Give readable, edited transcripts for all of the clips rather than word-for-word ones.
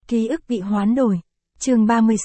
Ký ức bị hoán đổi. Chương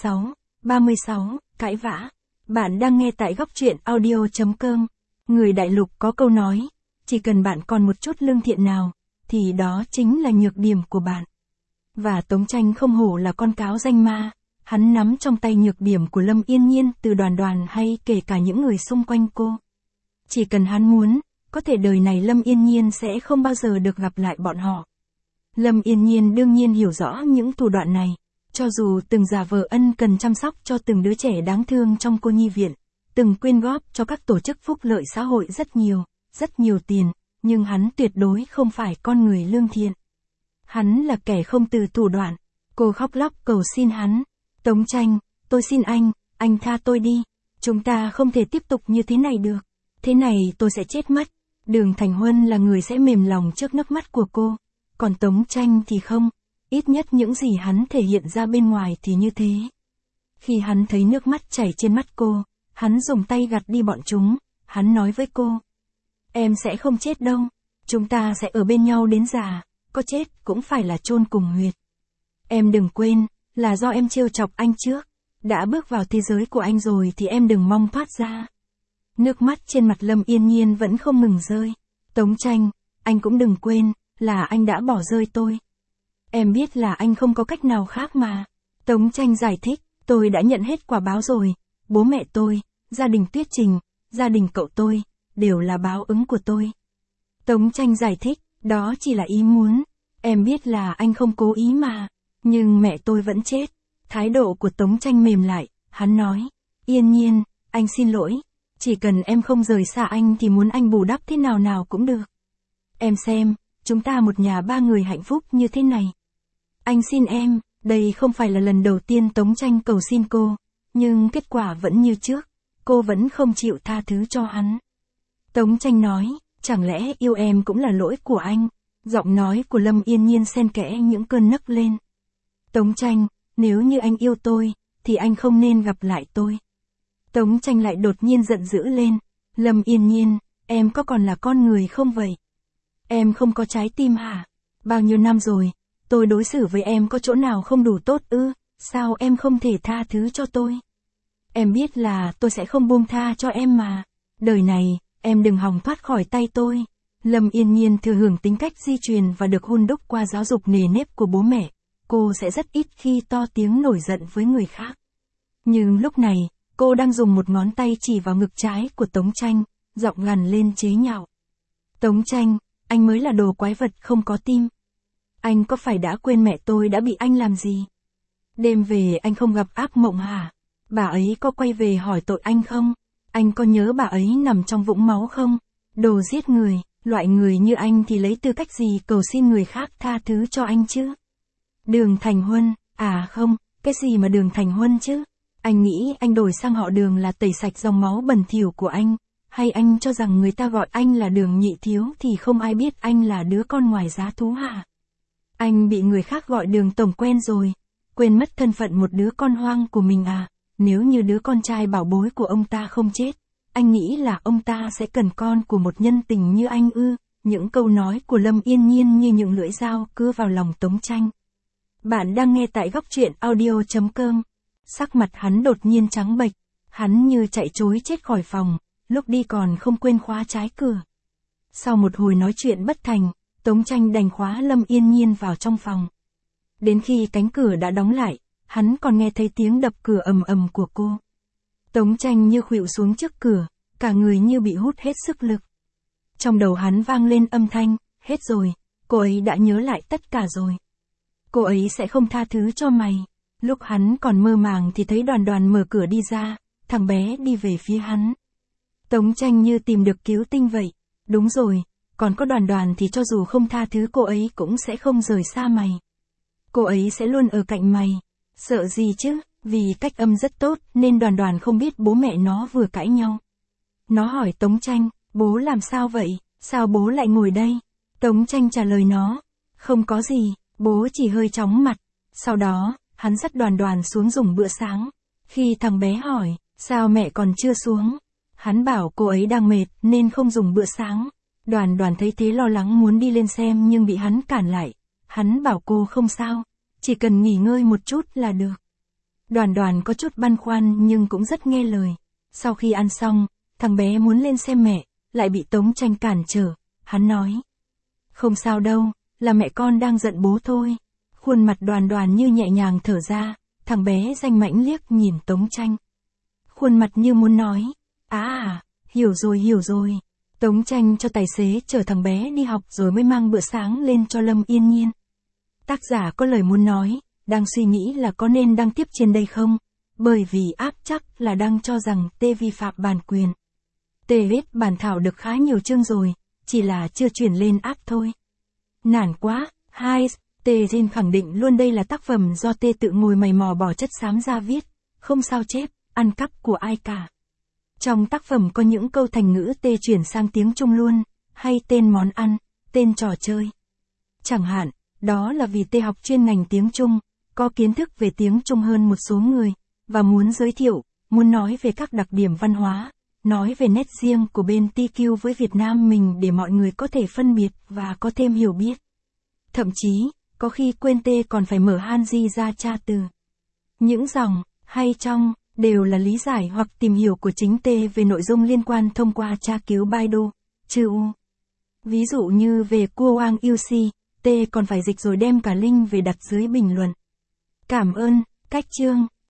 36, cãi vã. Bạn đang nghe tại góc truyện audio.com. Người đại lục có câu nói, chỉ cần bạn còn một chút lương thiện nào, thì đó chính là nhược điểm của bạn. Và Tống Tranh không hổ là con cáo danh ma, hắn nắm trong tay nhược điểm của Lâm Yên Nhiên từ Đoàn Đoàn hay kể cả những người xung quanh cô. Chỉ cần hắn muốn, có thể đời này Lâm Yên Nhiên sẽ không bao giờ được gặp lại bọn họ. Lâm Yên Nhiên đương nhiên hiểu rõ những thủ đoạn này, cho dù từng giả vờ ân cần chăm sóc cho từng đứa trẻ đáng thương trong cô nhi viện, từng quyên góp cho các tổ chức phúc lợi xã hội rất nhiều tiền, nhưng hắn tuyệt đối không phải con người lương thiện. Hắn là kẻ không từ thủ đoạn. Cô khóc lóc cầu xin hắn, Tống Tranh, tôi xin anh tha tôi đi, chúng ta không thể tiếp tục như thế này được, thế này tôi sẽ chết mất. Đường Thành Huân là người sẽ mềm lòng trước nước mắt của cô, còn Tống Tranh thì không, ít nhất những gì hắn thể hiện ra bên ngoài thì như thế. Khi hắn thấy nước mắt chảy trên mắt cô, hắn dùng tay gạt đi bọn chúng, hắn nói với cô, em sẽ không chết đâu, chúng ta sẽ ở bên nhau đến già, có chết cũng phải là chôn cùng huyệt. Em đừng quên, là do em trêu chọc anh trước, đã bước vào thế giới của anh rồi thì em đừng mong thoát ra. Nước mắt trên mặt Lâm Yên Nhiên vẫn không ngừng rơi. Tống Tranh, anh cũng đừng quên, là anh đã bỏ rơi tôi. Em biết là anh không có cách nào khác mà. Tống Tranh giải thích, tôi đã nhận hết quả báo rồi, bố mẹ tôi, gia đình Tuyết Trình, gia đình cậu tôi, đều là báo ứng của tôi. Tống Tranh giải thích, đó chỉ là ý muốn, em biết là anh không cố ý mà, nhưng mẹ tôi vẫn chết. Thái độ của Tống Tranh mềm lại, hắn nói, Yên Nhiên, anh xin lỗi, chỉ cần em không rời xa anh thì muốn anh bù đắp thế nào nào cũng được. Em xem, chúng ta một nhà ba người hạnh phúc như thế này. Anh xin em, đây không phải là lần đầu tiên Tống Tranh cầu xin cô, nhưng kết quả vẫn như trước, cô vẫn không chịu tha thứ cho hắn. Tống Tranh nói, chẳng lẽ yêu em cũng là lỗi của anh? Giọng nói của Lâm Yên Nhiên xen kẽ những cơn nấc lên. Tống Tranh, nếu như anh yêu tôi, thì anh không nên gặp lại tôi. Tống Tranh lại đột nhiên giận dữ lên. Lâm Yên Nhiên, em có còn là con người không vậy? Em không có trái tim hả? Bao nhiêu năm rồi, tôi đối xử với em có chỗ nào không đủ tốt ư? Sao em không thể tha thứ cho tôi? Em biết là tôi sẽ không buông tha cho em mà. Đời này, em đừng hòng thoát khỏi tay tôi. Lâm Yên Nhiên thừa hưởng tính cách di truyền và được hun đúc qua giáo dục nề nếp của bố mẹ. Cô sẽ rất ít khi to tiếng nổi giận với người khác. Nhưng lúc này, cô đang dùng một ngón tay chỉ vào ngực trái của Tống Tranh, giọng gằn lên chế nhạo. Tống Tranh, anh mới là đồ quái vật không có tim. Anh có phải đã quên mẹ tôi đã bị anh làm gì? Đêm về anh không gặp ác mộng hả? Bà ấy có quay về hỏi tội anh không? Anh có nhớ bà ấy nằm trong vũng máu không? Đồ giết người, loại người như anh thì lấy tư cách gì cầu xin người khác tha thứ cho anh chứ? Đường Thành Huân, à không, cái gì mà Đường Thành Huân chứ? Anh nghĩ anh đổi sang họ Đường là tẩy sạch dòng máu bẩn thỉu của anh, hay anh cho rằng người ta gọi anh là Đường Nhị Thiếu thì không ai biết anh là đứa con ngoài giá thú hả? Anh bị người khác gọi Đường Tổng quen rồi, quên mất thân phận một đứa con hoang của mình à? Nếu như đứa con trai bảo bối của ông ta không chết, anh nghĩ là ông ta sẽ cần con của một nhân tình như anh ư? Những câu nói của Lâm Yên Nhiên như những lưỡi dao cưa vào lòng Tống Tranh. Bạn đang nghe tại góc truyện audio.com. Sắc mặt hắn đột nhiên trắng bệch, hắn như chạy trối chết khỏi phòng, lúc đi còn không quên khóa trái cửa. Sau một hồi nói chuyện bất thành, Tống Tranh đành khóa Lâm Yên Nhiên vào trong phòng. Đến khi cánh cửa đã đóng lại, hắn còn nghe thấy tiếng đập cửa ầm ầm của cô. Tống Tranh như khuỵu xuống trước cửa, cả người như bị hút hết sức lực. Trong đầu hắn vang lên âm thanh, hết rồi, cô ấy đã nhớ lại tất cả rồi. Cô ấy sẽ không tha thứ cho mày. Lúc hắn còn mơ màng thì thấy Đoàn Đoàn mở cửa đi ra, thằng bé đi về phía hắn. Tống Tranh như tìm được cứu tinh vậy. Đúng rồi, còn có Đoàn Đoàn thì cho dù không tha thứ cô ấy cũng sẽ không rời xa mày. Cô ấy sẽ luôn ở cạnh mày. Sợ gì chứ, vì cách âm rất tốt nên Đoàn Đoàn không biết bố mẹ nó vừa cãi nhau. Nó hỏi Tống Tranh, bố làm sao vậy, sao bố lại ngồi đây? Tống Tranh trả lời nó, không có gì, bố chỉ hơi chóng mặt. Sau đó, hắn dắt Đoàn Đoàn xuống dùng bữa sáng. Khi thằng bé hỏi, sao mẹ còn chưa xuống? Hắn bảo cô ấy đang mệt nên không dùng bữa sáng. Đoàn Đoàn thấy thế lo lắng muốn đi lên xem nhưng bị hắn cản lại. Hắn bảo cô không sao, chỉ cần nghỉ ngơi một chút là được. Đoàn Đoàn có chút băn khoăn nhưng cũng rất nghe lời. Sau khi ăn xong, thằng bé muốn lên xem mẹ, lại bị Tống Tranh cản trở. Hắn nói, không sao đâu, là mẹ con đang giận bố thôi. Khuôn mặt Đoàn Đoàn như nhẹ nhàng thở ra, thằng bé danh mãnh liếc nhìn Tống Tranh. Khuôn mặt như muốn nói, hiểu rồi. Tống Tranh cho tài xế chở thằng bé đi học rồi mới mang bữa sáng lên cho Lâm Yên Nhiên. Tác giả có lời muốn nói, đang suy nghĩ là có nên đăng tiếp trên đây không? Bởi vì app chắc là đang cho rằng T vi phạm bản quyền. T viết bản thảo được khá nhiều chương rồi, chỉ là chưa chuyển lên app thôi. Nản quá, T Jin khẳng định luôn đây là tác phẩm do T tự ngồi mày mò bỏ chất xám ra viết, không sao chép, ăn cắp của ai cả. Trong tác phẩm có những câu thành ngữ T chuyển sang tiếng Trung luôn, hay tên món ăn, tên trò chơi. Chẳng hạn, đó là vì T học chuyên ngành tiếng Trung, có kiến thức về tiếng Trung hơn một số người, và muốn giới thiệu, muốn nói về các đặc điểm văn hóa, nói về nét riêng của bên TQ với Việt Nam mình để mọi người có thể phân biệt và có thêm hiểu biết. Thậm chí, có khi quên T còn phải mở Hanji ra tra từ. Những dòng, hay trong, đều là lý giải hoặc tìm hiểu của chính T về nội dung liên quan thông qua tra cứu Baidu, chữ U. Ví dụ như về Kuang UC, T còn phải dịch rồi đem cả link về đặt dưới bình luận. Cảm ơn, cách chương.